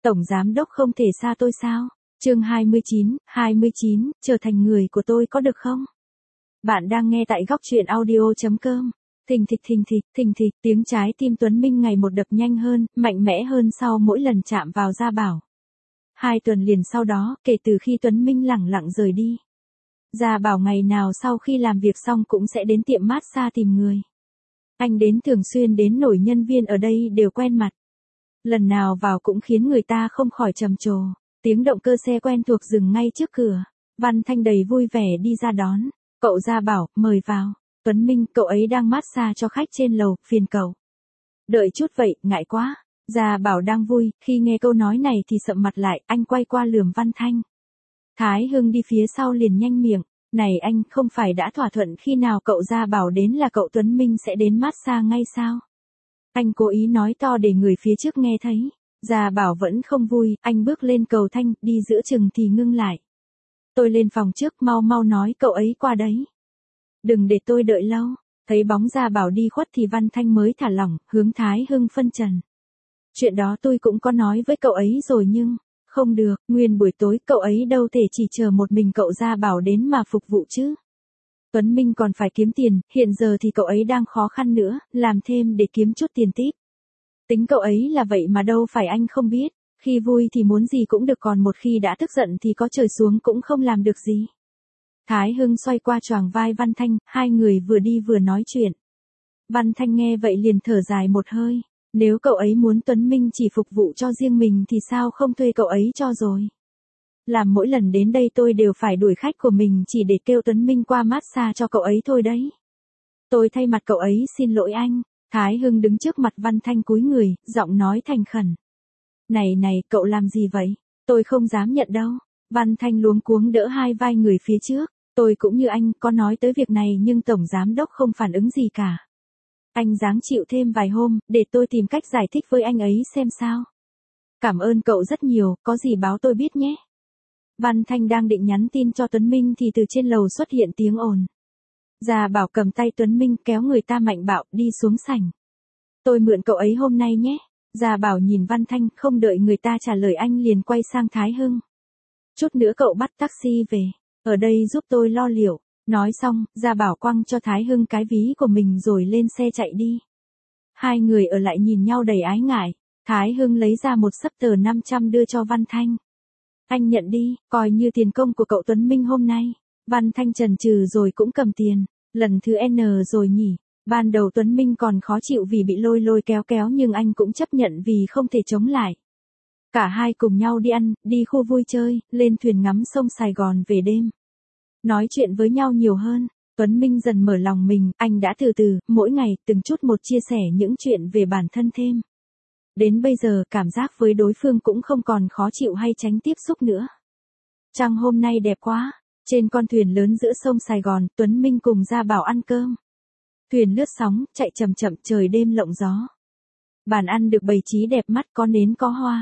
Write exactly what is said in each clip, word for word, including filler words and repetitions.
Tổng giám đốc không thể xa tôi sao? Chương hai mươi chín, hai mươi chín, trở thành người của tôi có được không? Bạn đang nghe tại góc truyện audio chấm com. Thình thịch thình thịch, thình thịch, tiếng trái tim Tuấn Minh ngày một đập nhanh hơn, mạnh mẽ hơn sau mỗi lần chạm vào Gia Bảo. Hai tuần liền sau đó, kể từ khi Tuấn Minh lẳng lặng rời đi, Gia Bảo ngày nào sau khi làm việc xong cũng sẽ đến tiệm massage tìm người. Anh đến thường xuyên đến nổi nhân viên ở đây đều quen mặt. Lần nào vào cũng khiến người ta không khỏi trầm trồ. Tiếng động cơ xe quen thuộc dừng ngay trước cửa. Văn Thanh đầy vui vẻ đi ra đón. Cậu Gia Bảo, mời vào. Tuấn Minh, cậu ấy đang massage cho khách trên lầu, phiền cậu. Đợi chút vậy, ngại quá. Gia Bảo đang vui, khi nghe câu nói này thì sậm mặt lại, anh quay qua lườm Văn Thanh. Thái Hưng đi phía sau liền nhanh miệng. Này anh, không phải đã thỏa thuận khi nào cậu Gia Bảo đến là cậu Tuấn Minh sẽ đến massage ngay sao? Anh cố ý nói to để người phía trước nghe thấy. Gia Bảo vẫn không vui, anh bước lên cầu thang, đi giữa chừng thì ngưng lại. Tôi lên phòng trước, mau mau nói cậu ấy qua đấy. Đừng để tôi đợi lâu. Thấy bóng Gia Bảo đi khuất thì Văn Thanh mới thả lỏng, hướng Thái Hưng phân trần. Chuyện đó tôi cũng có nói với cậu ấy rồi nhưng, không được, nguyên buổi tối cậu ấy đâu thể chỉ chờ một mình cậu Gia Bảo đến mà phục vụ chứ. Tuấn Minh còn phải kiếm tiền, hiện giờ thì cậu ấy đang khó khăn nữa, làm thêm để kiếm chút tiền tip. Tính cậu ấy là vậy mà đâu phải anh không biết, khi vui thì muốn gì cũng được còn một khi đã tức giận thì có trời xuống cũng không làm được gì. Thái Hưng xoay qua choàng vai Văn Thanh, hai người vừa đi vừa nói chuyện. Văn Thanh nghe vậy liền thở dài một hơi, nếu cậu ấy muốn Tuấn Minh chỉ phục vụ cho riêng mình thì sao không thuê cậu ấy cho rồi. Làm mỗi lần đến đây tôi đều phải đuổi khách của mình chỉ để kêu Tuấn Minh qua massage cho cậu ấy thôi đấy. Tôi thay mặt cậu ấy xin lỗi anh. Thái Hưng đứng trước mặt Văn Thanh cúi người, giọng nói thành khẩn. Này này, cậu làm gì vậy? Tôi không dám nhận đâu. Văn Thanh luống cuống đỡ hai vai người phía trước. Tôi cũng như anh, có nói tới việc này nhưng Tổng Giám Đốc không phản ứng gì cả. Anh ráng chịu thêm vài hôm, để tôi tìm cách giải thích với anh ấy xem sao. Cảm ơn cậu rất nhiều, có gì báo tôi biết nhé. Văn Thanh đang định nhắn tin cho Tuấn Minh thì từ trên lầu xuất hiện tiếng ồn. Gia Bảo cầm tay Tuấn Minh kéo người ta mạnh bạo đi xuống sảnh. Tôi mượn cậu ấy hôm nay nhé. Gia Bảo nhìn Văn Thanh không đợi người ta trả lời anh liền quay sang Thái Hưng. Chút nữa cậu bắt taxi về, ở đây giúp tôi lo liệu. Nói xong, Gia Bảo quăng cho Thái Hưng cái ví của mình rồi lên xe chạy đi. Hai người ở lại nhìn nhau đầy ái ngại. Thái Hưng lấy ra một xấp tờ năm trăm đưa cho Văn Thanh. Anh nhận đi, coi như tiền công của cậu Tuấn Minh hôm nay. Văn Thanh chần chừ rồi cũng cầm tiền. Lần thứ N rồi nhỉ. Ban đầu Tuấn Minh còn khó chịu vì bị lôi lôi kéo kéo nhưng anh cũng chấp nhận vì không thể chống lại. Cả hai cùng nhau đi ăn, đi khu vui chơi, lên thuyền ngắm sông Sài Gòn về đêm. Nói chuyện với nhau nhiều hơn. Tuấn Minh dần mở lòng mình, anh đã từ từ, mỗi ngày, từng chút một chia sẻ những chuyện về bản thân thêm. Đến bây giờ, cảm giác với đối phương cũng không còn khó chịu hay tránh tiếp xúc nữa. Trăng hôm nay đẹp quá. Trên con thuyền lớn giữa sông Sài Gòn, Tuấn Minh cùng Gia Bảo ăn cơm. Thuyền lướt sóng, chạy chậm chậm trời đêm lộng gió. Bàn ăn được bày trí đẹp mắt có nến có hoa.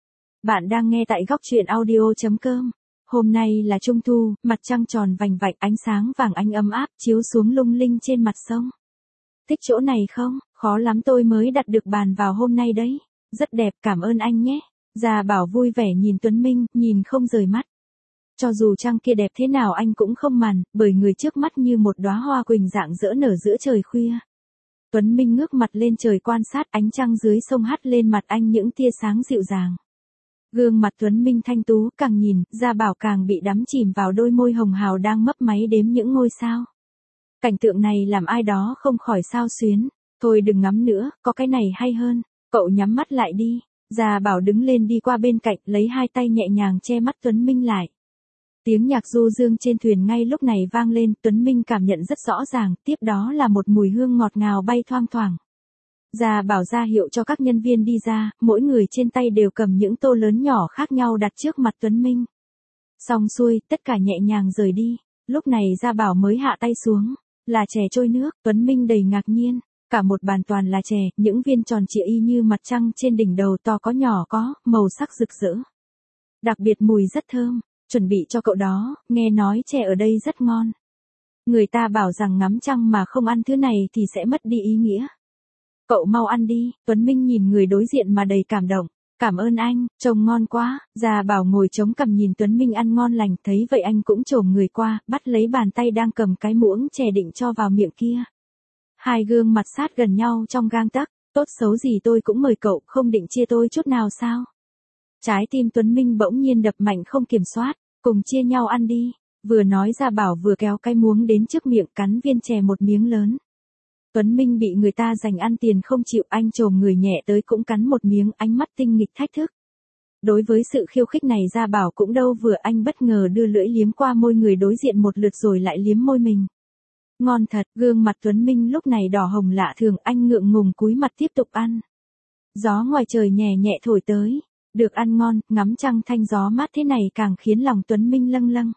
Bạn đang nghe tại góc truyện audio chấm com. Hôm nay là Trung Thu, mặt trăng tròn vành vạnh ánh sáng vàng ánh ấm áp chiếu xuống lung linh trên mặt sông. Thích chỗ này không? Khó lắm tôi mới đặt được bàn vào hôm nay đấy. Rất đẹp, cảm ơn anh nhé. Gia Bảo vui vẻ nhìn Tuấn Minh, nhìn không rời mắt. Cho dù trăng kia đẹp thế nào anh cũng không màn, bởi người trước mắt như một đóa hoa quỳnh rạng rỡ nở giữa trời khuya. Tuấn Minh ngước mặt lên trời quan sát ánh trăng dưới sông hắt lên mặt anh những tia sáng dịu dàng. Gương mặt Tuấn Minh thanh tú, càng nhìn, Gia Bảo càng bị đắm chìm vào đôi môi hồng hào đang mấp máy đếm những ngôi sao. Cảnh tượng này làm ai đó không khỏi xao xuyến. Thôi đừng ngắm nữa, có cái này hay hơn. Cậu nhắm mắt lại đi. Gia Bảo đứng lên đi qua bên cạnh, lấy hai tay nhẹ nhàng che mắt Tuấn Minh lại. Tiếng nhạc du dương trên thuyền ngay lúc này vang lên, Tuấn Minh cảm nhận rất rõ ràng, tiếp đó là một mùi hương ngọt ngào bay thoang thoảng. Gia Bảo ra hiệu cho các nhân viên đi ra, mỗi người trên tay đều cầm những tô lớn nhỏ khác nhau đặt trước mặt Tuấn Minh. Xong xuôi, tất cả nhẹ nhàng rời đi. Lúc này Gia Bảo mới hạ tay xuống. Là chè trôi nước, Tuấn Minh đầy ngạc nhiên. Cả một bàn toàn là chè, những viên tròn trịa y như mặt trăng trên đỉnh đầu to có nhỏ có, màu sắc rực rỡ. Đặc biệt mùi rất thơm. Chuẩn bị cho cậu đó, nghe nói chè ở đây rất ngon. Người ta bảo rằng ngắm trăng mà không ăn thứ này thì sẽ mất đi ý nghĩa. Cậu mau ăn đi, Tuấn Minh nhìn người đối diện mà đầy cảm động. Cảm ơn anh, trông ngon quá. Gia Bảo ngồi chống cằm nhìn Tuấn Minh ăn ngon lành, thấy vậy anh cũng chồm người qua, bắt lấy bàn tay đang cầm cái muỗng chè định cho vào miệng kia. Hai gương mặt sát gần nhau trong gang tấc, tốt xấu gì tôi cũng mời cậu, không định chia tôi chút nào sao? Trái tim Tuấn Minh bỗng nhiên đập mạnh không kiểm soát, cùng chia nhau ăn đi. Vừa nói Gia Bảo vừa kéo cái muỗng đến trước miệng cắn viên chè một miếng lớn. Tuấn Minh bị người ta dành ăn tiền không chịu, anh chồm người nhẹ tới cũng cắn một miếng, ánh mắt tinh nghịch thách thức. Đối với sự khiêu khích này Gia Bảo cũng đâu vừa, anh bất ngờ đưa lưỡi liếm qua môi người đối diện một lượt rồi lại liếm môi mình. Ngon thật, gương mặt Tuấn Minh lúc này đỏ hồng lạ thường, anh ngượng ngùng cúi mặt tiếp tục ăn. Gió ngoài trời nhẹ nhẹ thổi tới, được ăn ngon, ngắm trăng thanh gió mát thế này càng khiến lòng Tuấn Minh lâng lâng.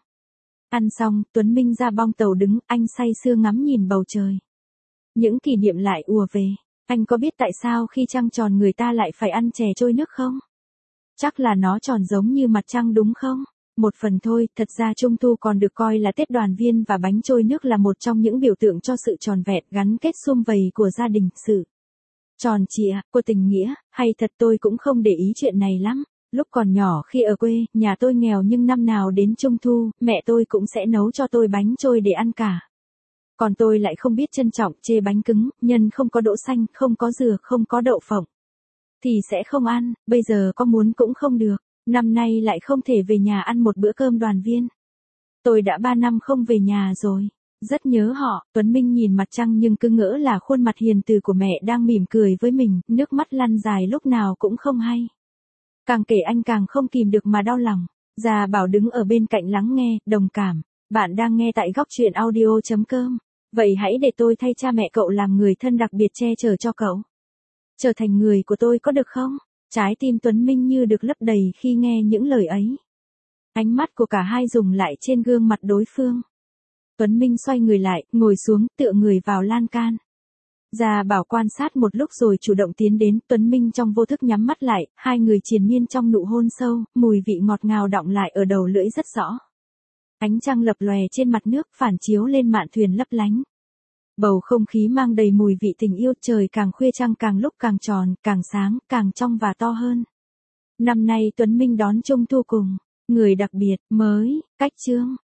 Ăn xong, Tuấn Minh ra bong tàu đứng, anh say sưa ngắm nhìn bầu trời. Những kỷ niệm lại ùa về, anh có biết tại sao khi trăng tròn người ta lại phải ăn chè trôi nước không? Chắc là nó tròn giống như mặt trăng đúng không? Một phần thôi, thật ra Trung thu còn được coi là Tết đoàn viên và bánh trôi nước là một trong những biểu tượng cho sự tròn vẹn gắn kết sum vầy của gia đình, sự tròn trịa của tình nghĩa, hay thật tôi cũng không để ý chuyện này lắm. Lúc còn nhỏ khi ở quê, nhà tôi nghèo nhưng năm nào đến Trung thu, mẹ tôi cũng sẽ nấu cho tôi bánh trôi để ăn cả. Còn tôi lại không biết trân trọng, chê bánh cứng, nhân không có đỗ xanh, không có dừa, không có đậu phộng thì sẽ không ăn, bây giờ có muốn cũng không được. Năm nay lại không thể về nhà ăn một bữa cơm đoàn viên. Tôi đã ba năm không về nhà rồi. Rất nhớ họ. Tuấn Minh nhìn mặt trăng nhưng cứ ngỡ là khuôn mặt hiền từ của mẹ đang mỉm cười với mình, nước mắt lăn dài lúc nào cũng không hay. Càng kể anh càng không kìm được mà đau lòng. Gia Bảo đứng ở bên cạnh lắng nghe, đồng cảm. Bạn đang nghe tại góc truyện audio chấm com. Vậy hãy để tôi thay cha mẹ cậu làm người thân đặc biệt che chở cho cậu. Trở thành người của tôi có được không? Trái tim Tuấn Minh như được lấp đầy khi nghe những lời ấy. Ánh mắt của cả hai dừng lại trên gương mặt đối phương. Tuấn Minh xoay người lại, ngồi xuống, tựa người vào lan can. Gia Bảo quan sát một lúc rồi chủ động tiến đến, Tuấn Minh trong vô thức nhắm mắt lại, hai người triền miên trong nụ hôn sâu, mùi vị ngọt ngào đọng lại ở đầu lưỡi rất rõ. Ánh trăng lập lòe trên mặt nước, phản chiếu lên mạn thuyền lấp lánh. Bầu không khí mang đầy mùi vị tình yêu, trời càng khuya trăng càng lúc càng tròn, càng sáng, càng trong và to hơn. Năm nay Tuấn Minh đón Trung thu cùng người đặc biệt, mới, cách chương.